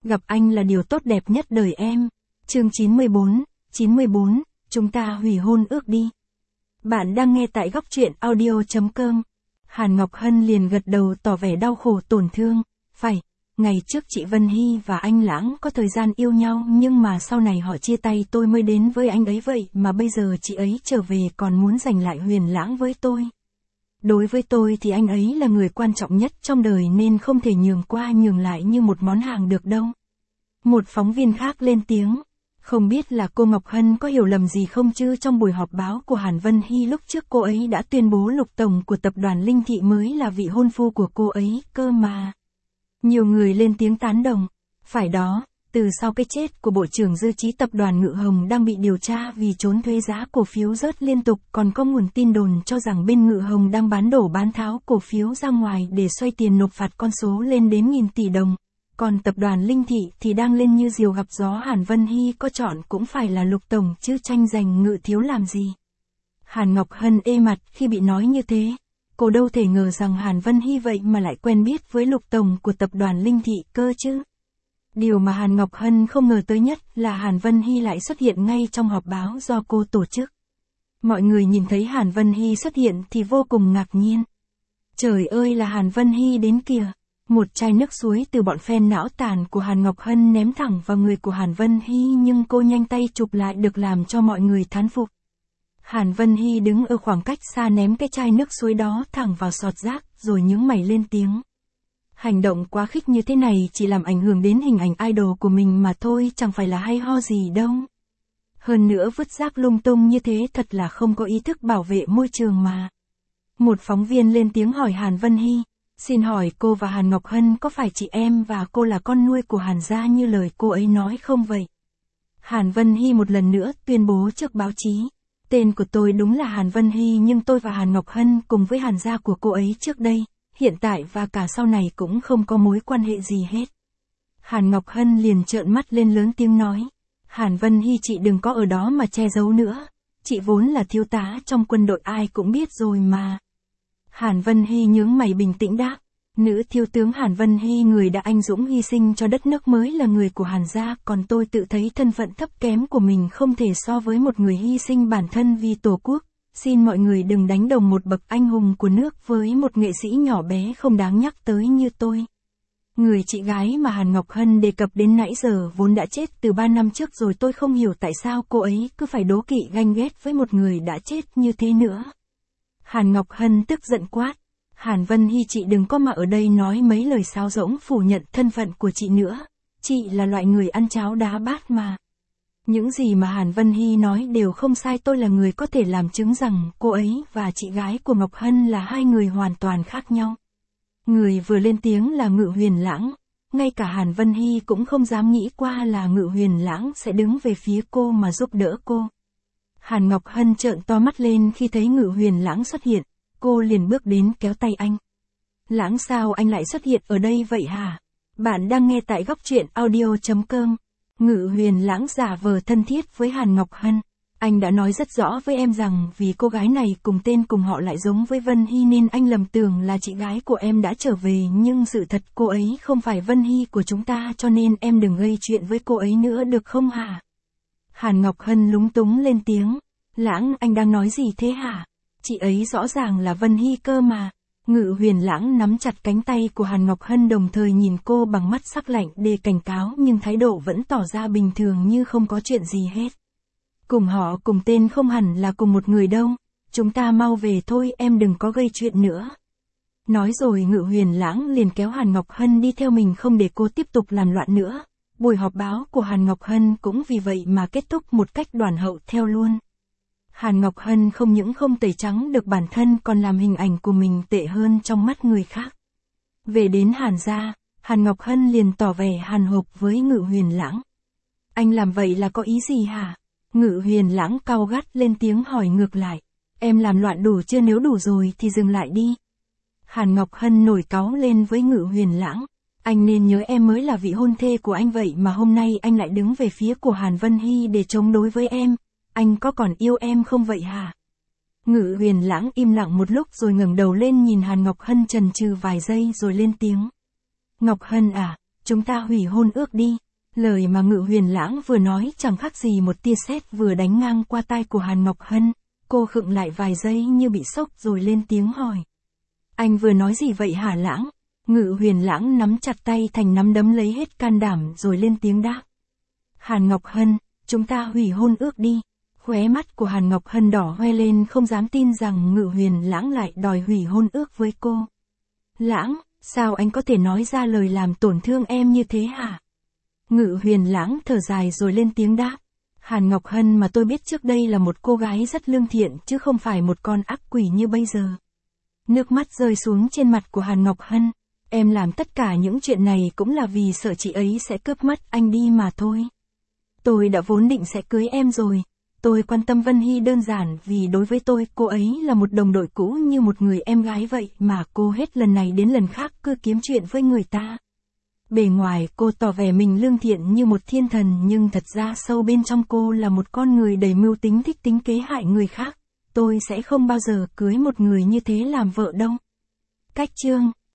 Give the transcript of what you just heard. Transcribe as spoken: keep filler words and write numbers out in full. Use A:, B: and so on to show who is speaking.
A: Gặp anh là điều tốt đẹp nhất đời em. Chương chín mươi bốn, chín mươi bốn, chúng ta hủy hôn ước đi. Bạn đang nghe tại góc truyện audio chấm com. Hàn Ngọc Hân liền gật đầu tỏ vẻ đau khổ tổn thương. Phải, ngày trước chị Vân Hy và anh Lãng có thời gian yêu nhau nhưng mà sau này họ chia tay tôi mới đến với anh ấy vậy mà bây giờ chị ấy trở về còn muốn giành lại Huyền Lãng với tôi. Đối với tôi thì anh ấy là người quan trọng nhất trong đời nên không thể nhường qua nhường lại như một món hàng được đâu. Một phóng viên khác lên tiếng. Không biết là cô Ngọc Hân có hiểu lầm gì không chứ, trong buổi họp báo của Hàn Vân Hy lúc trước cô ấy đã tuyên bố Lục Tổng của tập đoàn Linh Thị mới là vị hôn phu của cô ấy cơ mà. Nhiều người lên tiếng tán đồng. Phải đó, từ sau cái chết của Bộ trưởng Dư Trí tập đoàn Ngự Hồng đang bị điều tra vì trốn thuế giá cổ phiếu rớt liên tục, còn có nguồn tin đồn cho rằng bên Ngự Hồng đang bán đổ bán tháo cổ phiếu ra ngoài để xoay tiền nộp phạt con số lên đến nghìn tỷ đồng. Còn tập đoàn Linh Thị thì đang lên như diều gặp gió, Hàn Vân Hy có chọn cũng phải là Lục Tổng chứ tranh giành Ngự thiếu làm gì. Hàn Ngọc Hân ê mặt khi bị nói như thế. Cô đâu thể ngờ rằng Hàn Vân Hy vậy mà lại quen biết với Lục Tổng của tập đoàn Linh Thị cơ chứ. Điều mà Hàn Ngọc Hân không ngờ tới nhất là Hàn Vân Hy lại xuất hiện ngay trong họp báo do cô tổ chức. Mọi người nhìn thấy Hàn Vân Hy xuất hiện thì vô cùng ngạc nhiên. Trời ơi, là Hàn Vân Hy đến kìa. Một chai nước suối từ bọn fan não tàn của Hàn Ngọc Hân ném thẳng vào người của Hàn Vân Hy nhưng cô nhanh tay chụp lại được làm cho mọi người thán phục. Hàn Vân Hy đứng ở khoảng cách xa ném cái chai nước suối đó thẳng vào sọt rác rồi nhướng mày lên tiếng. Hành động quá khích như thế này chỉ làm ảnh hưởng đến hình ảnh idol của mình mà thôi, chẳng phải là hay ho gì đâu. Hơn nữa vứt rác lung tung như thế thật là không có ý thức bảo vệ môi trường mà. Một phóng viên lên tiếng hỏi Hàn Vân Hy. Xin hỏi cô và Hàn Ngọc Hân có phải chị em và cô là con nuôi của Hàn gia như lời cô ấy nói không vậy? Hàn Vân Hy một lần nữa tuyên bố trước báo chí. Tên của tôi đúng là Hàn Vân Hy nhưng tôi và Hàn Ngọc Hân cùng với Hàn gia của cô ấy trước đây, hiện tại và cả sau này cũng không có mối quan hệ gì hết. Hàn Ngọc Hân liền trợn mắt lên lớn tiếng nói. Hàn Vân Hy, chị đừng có ở đó mà che giấu nữa. Chị vốn là thiếu tá trong quân đội ai cũng biết rồi mà. Hàn Vân Hy nhướng mày bình tĩnh đáp. Nữ thiếu tướng Hàn Vân Hy, người đã anh dũng hy sinh cho đất nước, mới là người của Hàn gia, còn tôi tự thấy thân phận thấp kém của mình không thể so với một người hy sinh bản thân vì Tổ quốc. Xin mọi người đừng đánh đồng một bậc anh hùng của nước với một nghệ sĩ nhỏ bé không đáng nhắc tới như tôi. Người chị gái mà Hàn Ngọc Hân đề cập đến nãy giờ vốn đã chết từ ba năm trước rồi, tôi không hiểu tại sao cô ấy cứ phải đố kỵ ganh ghét với một người đã chết như thế nữa. Hàn Ngọc Hân tức giận quát. Hàn Vân Hy, chị đừng có mà ở đây nói mấy lời sáo rỗng phủ nhận thân phận của chị nữa. Chị là loại người ăn cháo đá bát mà. Những gì mà Hàn Vân Hy nói đều không sai, tôi là người có thể làm chứng rằng cô ấy và chị gái của Ngọc Hân là hai người hoàn toàn khác nhau. Người vừa lên tiếng là Ngự Huyền Lãng. Ngay cả Hàn Vân Hy cũng không dám nghĩ qua là Ngự Huyền Lãng sẽ đứng về phía cô mà giúp đỡ cô. Hàn Ngọc Hân trợn to mắt lên khi thấy Ngự Huyền Lãng xuất hiện. Cô liền bước đến kéo tay anh. Lãng, sao anh lại xuất hiện ở đây vậy hả? Bạn đang nghe tại góc truyện audio chấm com. Ngự Huyền Lãng giả vờ thân thiết với Hàn Ngọc Hân. Anh đã nói rất rõ với em rằng vì cô gái này cùng tên cùng họ lại giống với Vân Hy nên anh lầm tưởng là chị gái của em đã trở về, nhưng sự thật cô ấy không phải Vân Hy của chúng ta, cho nên em đừng gây chuyện với cô ấy nữa được không hả? Hàn Ngọc Hân lúng túng lên tiếng. Lãng, anh đang nói gì thế hả? Chị ấy rõ ràng là Vân Hy cơ mà. Ngự Huyền Lãng nắm chặt cánh tay của Hàn Ngọc Hân đồng thời nhìn cô bằng mắt sắc lạnh để cảnh cáo, nhưng thái độ vẫn tỏ ra bình thường như không có chuyện gì hết. Cùng họ cùng tên không hẳn là cùng một người đâu. Chúng ta mau về thôi, em đừng có gây chuyện nữa. Nói rồi Ngự Huyền Lãng liền kéo Hàn Ngọc Hân đi theo mình không để cô tiếp tục làm loạn nữa. Buổi họp báo của Hàn Ngọc Hân cũng vì vậy mà kết thúc một cách đoàn hậu theo luôn. Hàn Ngọc Hân không những không tẩy trắng được bản thân còn làm hình ảnh của mình tệ hơn trong mắt người khác. Về đến Hàn gia, Hàn Ngọc Hân liền tỏ vẻ hàn hộc với Ngự Huyền Lãng. Anh làm vậy là có ý gì hả? Ngự Huyền Lãng cau gắt lên tiếng hỏi ngược lại. Em làm loạn đủ chưa, nếu đủ rồi thì dừng lại đi. Hàn Ngọc Hân nổi cáu lên với Ngự Huyền Lãng. Anh nên nhớ em mới là vị hôn thê của anh vậy mà hôm nay anh lại đứng về phía của Hàn Vân Hy để chống đối với em. Anh có còn yêu em không vậy hả? Ngự Huyền Lãng im lặng một lúc rồi ngẩng đầu lên nhìn Hàn Ngọc Hân chần chừ vài giây rồi lên tiếng. Ngọc Hân à, chúng ta hủy hôn ước đi. Lời mà Ngự Huyền Lãng vừa nói chẳng khác gì một tia sét vừa đánh ngang qua tai của Hàn Ngọc Hân. Cô khựng lại vài giây như bị sốc rồi lên tiếng hỏi. Anh vừa nói gì vậy hả Lãng? Ngự Huyền Lãng nắm chặt tay thành nắm đấm lấy hết can đảm rồi lên tiếng đáp. Hàn Ngọc Hân, chúng ta hủy hôn ước đi. Khóe mắt của Hàn Ngọc Hân đỏ hoe lên không dám tin rằng Ngự Huyền Lãng lại đòi hủy hôn ước với cô. Lãng, sao anh có thể nói ra lời làm tổn thương em như thế hả? Ngự Huyền Lãng thở dài rồi lên tiếng đáp. Hàn Ngọc Hân mà tôi biết trước đây là một cô gái rất lương thiện chứ không phải một con ác quỷ như bây giờ. Nước mắt rơi xuống trên mặt của Hàn Ngọc Hân. Em làm tất cả những chuyện này cũng là vì sợ chị ấy sẽ cướp mất anh đi mà thôi. Tôi đã vốn định sẽ cưới em rồi. Tôi quan tâm Vân Hy đơn giản vì đối với tôi cô ấy là một đồng đội cũ như một người em gái vậy mà cô hết lần này đến lần khác cứ kiếm chuyện với người ta. Bề ngoài cô tỏ vẻ mình lương thiện như một thiên thần nhưng thật ra sâu bên trong cô là một con người đầy mưu tính thích tính kế hại người khác. Tôi sẽ không bao giờ cưới một người như thế làm vợ đâu. Cách chương